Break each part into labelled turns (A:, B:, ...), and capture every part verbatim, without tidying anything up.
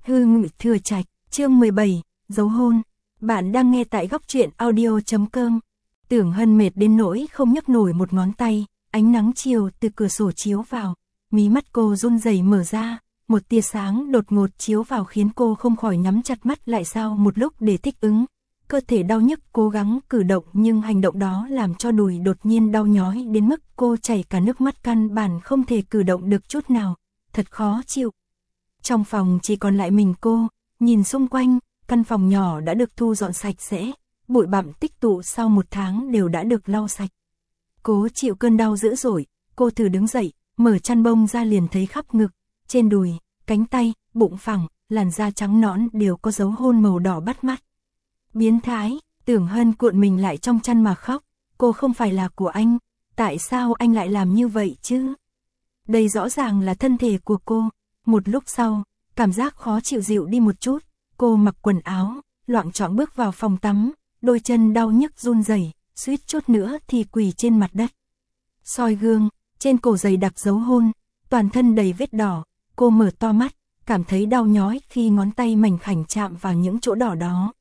A: Hư Ngự Thừa Trạch, chương mười bảy, dấu hôn. Bạn đang nghe tại góc truyện audio.com. Tưởng Hân mệt đến nỗi không nhấc nổi một ngón tay, ánh nắng chiều từ cửa sổ chiếu vào, mí mắt cô run rẩy mở ra, một tia sáng đột ngột chiếu vào khiến cô không khỏi nhắm chặt mắt lại sau một lúc để thích ứng. Cơ thể đau nhức cố gắng cử động nhưng hành động đó làm cho đùi đột nhiên đau nhói đến mức cô chảy cả nước mắt, căn bản không thể cử động được chút nào, thật khó chịu. Trong phòng chỉ còn lại mình cô, nhìn xung quanh, căn phòng nhỏ đã được thu dọn sạch sẽ, bụi bặm tích tụ sau một tháng đều đã được lau sạch. Cố chịu cơn đau dữ dội, cô thử đứng dậy, mở chăn bông ra liền thấy khắp ngực, trên đùi, cánh tay, bụng phẳng, làn da trắng nõn đều có dấu hôn màu đỏ bắt mắt. Biến thái, Tưởng Hân cuộn mình lại trong chăn mà khóc, cô không phải là của anh, tại sao anh lại làm như vậy chứ? Đây rõ ràng là thân thể của cô. Một lúc sau, cảm giác khó chịu dịu đi một chút, cô mặc quần áo, loạng choạng bước vào phòng tắm, đôi chân đau nhức run rẩy, suýt chút nữa thì quỳ trên mặt đất. Soi gương, trên cổ dày đặc dấu hôn, toàn thân đầy vết đỏ, cô mở to mắt, cảm thấy đau nhói khi ngón tay mảnh khảnh chạm vào những chỗ đỏ đó.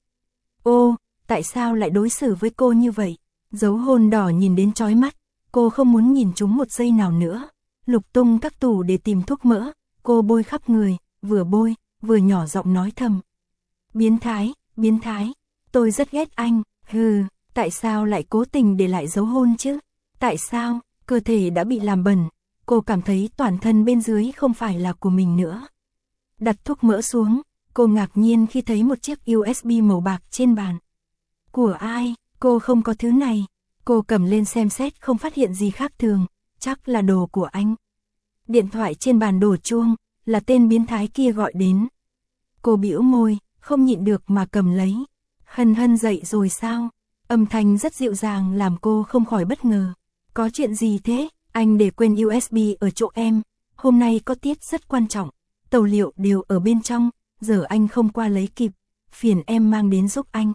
A: Ô, tại sao lại đối xử với cô như vậy? Dấu hôn đỏ nhìn đến chói mắt, cô không muốn nhìn chúng một giây nào nữa. Lục tung các tủ để tìm thuốc mỡ, cô bôi khắp người, vừa bôi, vừa nhỏ giọng nói thầm. Biến thái, biến thái, tôi rất ghét anh, hừ, tại sao lại cố tình để lại dấu hôn chứ? Tại sao, cơ thể đã bị làm bẩn, cô cảm thấy toàn thân bên dưới không phải là của mình nữa. Đặt thuốc mỡ xuống, cô ngạc nhiên khi thấy một chiếc u ét bê màu bạc trên bàn. Của ai? Cô không có thứ này. Cô cầm lên xem xét không phát hiện gì khác thường, chắc là đồ của anh. Điện thoại trên bàn đổ chuông, là tên biến thái kia gọi đến. Cô bĩu môi, không nhịn được mà cầm lấy. Hân Hân dậy rồi sao? Âm thanh rất dịu dàng làm cô không khỏi bất ngờ. Có chuyện gì thế? Anh để quên u ét bê ở chỗ em. Hôm nay có tiết rất quan trọng. Tàu liệu đều ở bên trong, giờ anh không qua lấy kịp. Phiền em mang đến giúp anh.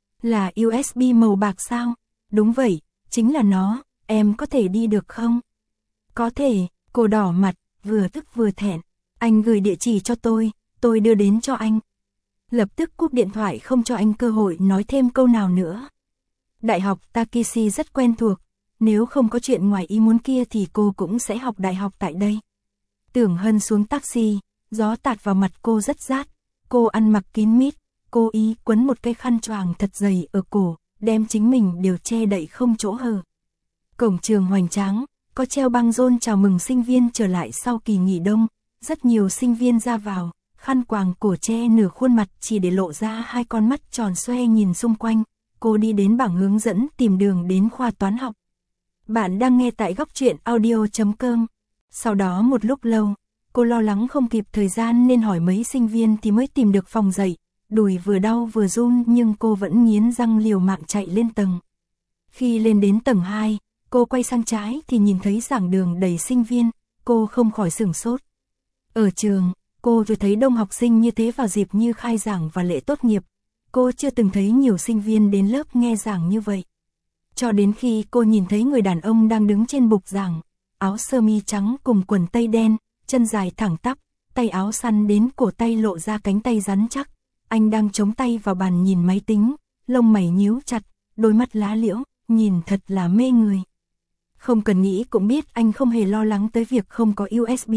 A: Là u ét bê màu bạc sao? Đúng vậy, chính là nó. Em có thể đi được không? Có thể. Cô đỏ mặt, vừa tức vừa thẹn. Anh gửi địa chỉ cho tôi, tôi đưa đến cho anh. Lập tức cúp điện thoại không cho anh cơ hội nói thêm câu nào nữa. Đại học Takeshi rất quen thuộc, nếu không có chuyện ngoài ý muốn kia thì cô cũng sẽ học đại học tại đây. Tưởng Hân xuống taxi, gió tạt vào mặt cô rất rát. Cô ăn mặc kín mít, cô ý quấn một cái khăn choàng thật dày ở cổ, đem chính mình đều che đậy không chỗ hở. Cổng trường hoành tráng, có treo băng rôn chào mừng sinh viên trở lại sau kỳ nghỉ đông, rất nhiều sinh viên ra vào, khăn quàng cổ che nửa khuôn mặt chỉ để lộ ra hai con mắt tròn xoe nhìn xung quanh. Cô đi đến bảng hướng dẫn tìm đường đến khoa toán học. Bạn đang nghe tại góc truyện audio.com. Sau đó một lúc lâu, cô lo lắng không kịp thời gian nên hỏi mấy sinh viên thì mới tìm được phòng dạy. Đùi vừa đau vừa run nhưng cô vẫn nghiến răng liều mạng chạy lên tầng. Khi lên đến tầng hai, cô quay sang trái thì nhìn thấy giảng đường đầy sinh viên, cô không khỏi sửng sốt. Ở trường, cô vừa thấy đông học sinh như thế vào dịp như khai giảng và lễ tốt nghiệp. Cô chưa từng thấy nhiều sinh viên đến lớp nghe giảng như vậy. Cho đến khi cô nhìn thấy người đàn ông đang đứng trên bục giảng, áo sơ mi trắng cùng quần tây đen, chân dài thẳng tắp, tay áo săn đến cổ tay lộ ra cánh tay rắn chắc. Anh đang chống tay vào bàn nhìn máy tính, lông mày nhíu chặt, đôi mắt lá liễu, nhìn thật là mê người. Không cần nghĩ cũng biết anh không hề lo lắng tới việc không có u ét bê.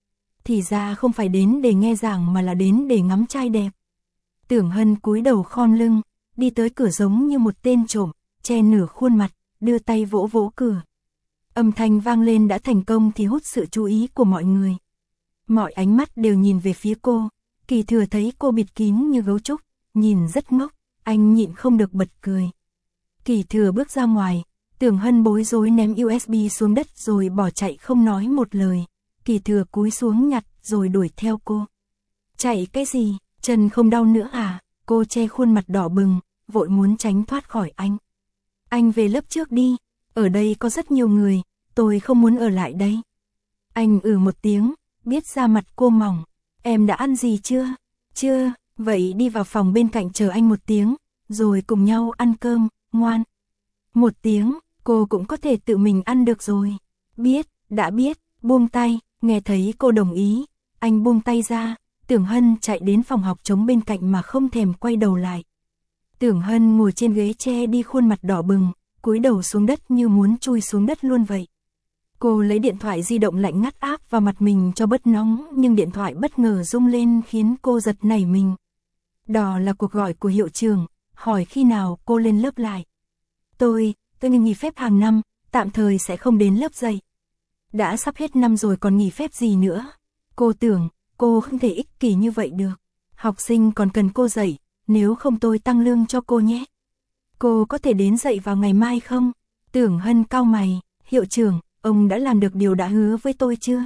A: Thì ra không phải đến để nghe giảng mà là đến để ngắm trai đẹp. Tưởng Hân cúi đầu khom lưng, đi tới cửa giống như một tên trộm, che nửa khuôn mặt, đưa tay vỗ vỗ cửa. Âm thanh vang lên đã thành công thì hút sự chú ý của mọi người. Mọi ánh mắt đều nhìn về phía cô. Kỳ Thừa thấy cô bịt kín như gấu trúc, nhìn rất ngốc, anh nhịn không được bật cười. Kỳ Thừa bước ra ngoài, Tưởng Hân bối rối ném u ét bê xuống đất rồi bỏ chạy không nói một lời. Kỳ Thừa cúi xuống nhặt rồi đuổi theo cô. Chạy cái gì, chân không đau nữa à? Cô che khuôn mặt đỏ bừng, vội muốn tránh thoát khỏi anh. Anh về lớp trước đi, ở đây có rất nhiều người, tôi không muốn ở lại đây. Anh ừ một tiếng, biết ra mặt cô mỏng. Em đã ăn gì chưa? Chưa, vậy đi vào phòng bên cạnh chờ anh một tiếng, rồi cùng nhau ăn cơm, ngoan. Một tiếng, cô cũng có thể tự mình ăn được rồi. Biết, đã biết, buông tay, nghe thấy cô đồng ý. Anh buông tay ra, Tưởng Hân chạy đến phòng học trống bên cạnh mà không thèm quay đầu lại. Tưởng Hân ngồi trên ghế tre đi khuôn mặt đỏ bừng, cúi đầu xuống đất như muốn chui xuống đất luôn vậy. Cô lấy điện thoại di động lạnh ngắt áp vào mặt mình cho bớt nóng, nhưng điện thoại bất ngờ rung lên khiến cô giật nảy mình. Đó là cuộc gọi của hiệu trưởng, hỏi khi nào cô lên lớp lại. Tôi, tôi nghỉ phép hàng năm, tạm thời sẽ không đến lớp dạy. Đã sắp hết năm rồi còn nghỉ phép gì nữa. Cô tưởng, cô không thể ích kỷ như vậy được. Học sinh còn cần cô dạy, nếu không tôi tăng lương cho cô nhé. Cô có thể đến dạy vào ngày mai không? Tưởng Hân cau mày, hiệu trưởng, ông đã làm được điều đã hứa với tôi chưa?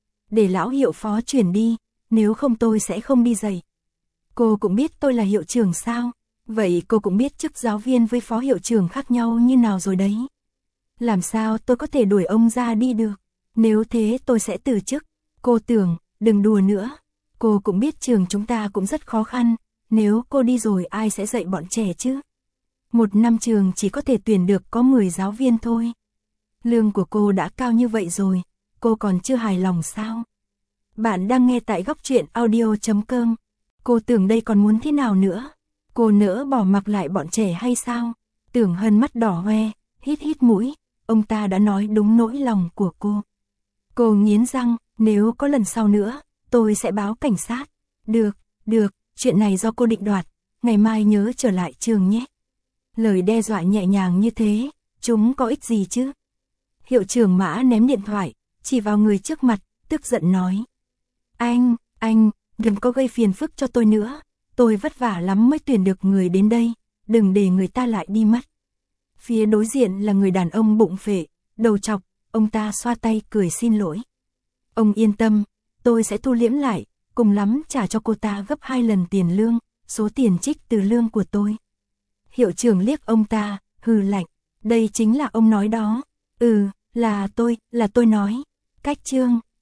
A: Để lão hiệu phó chuyển đi, nếu không tôi sẽ không đi dạy. Cô cũng biết tôi là hiệu trưởng sao? Vậy cô cũng biết chức giáo viên với phó hiệu trưởng khác nhau như nào rồi đấy. Làm sao tôi có thể đuổi ông ra đi được? Nếu thế tôi sẽ từ chức. Cô Tưởng, đừng đùa nữa. Cô cũng biết trường chúng ta cũng rất khó khăn. Nếu cô đi rồi ai sẽ dạy bọn trẻ chứ? Một năm trường chỉ có thể tuyển được có mười giáo viên thôi. Lương của cô đã cao như vậy rồi, cô còn chưa hài lòng sao? Bạn đang nghe tại góc truyện audio chấm com. Cô Tưởng đây còn muốn thế nào nữa? Cô nỡ bỏ mặc lại bọn trẻ hay sao? Tưởng Hân mắt đỏ hoe, hít hít mũi, ông ta đã nói đúng nỗi lòng của cô. Cô nghiến răng, nếu có lần sau nữa, tôi sẽ báo cảnh sát. Được, được, chuyện này do cô định đoạt, ngày mai nhớ trở lại trường nhé. Lời đe dọa nhẹ nhàng như thế, chúng có ích gì chứ? Hiệu trưởng Mã ném điện thoại, chỉ vào người trước mặt, tức giận nói. Anh, anh, đừng có gây phiền phức cho tôi nữa, tôi vất vả lắm mới tuyển được người đến đây, đừng để người ta lại đi mất. Phía đối diện là người đàn ông bụng phệ, đầu trọc, ông ta xoa tay cười xin lỗi. Ông yên tâm, tôi sẽ thu liễm lại, cùng lắm trả cho cô ta gấp hai lần tiền lương, số tiền trích từ lương của tôi. Hiệu trưởng liếc ông ta, hừ lạnh, đây chính là ông nói đó. Ừ, là tôi, là tôi nói. Cách chương.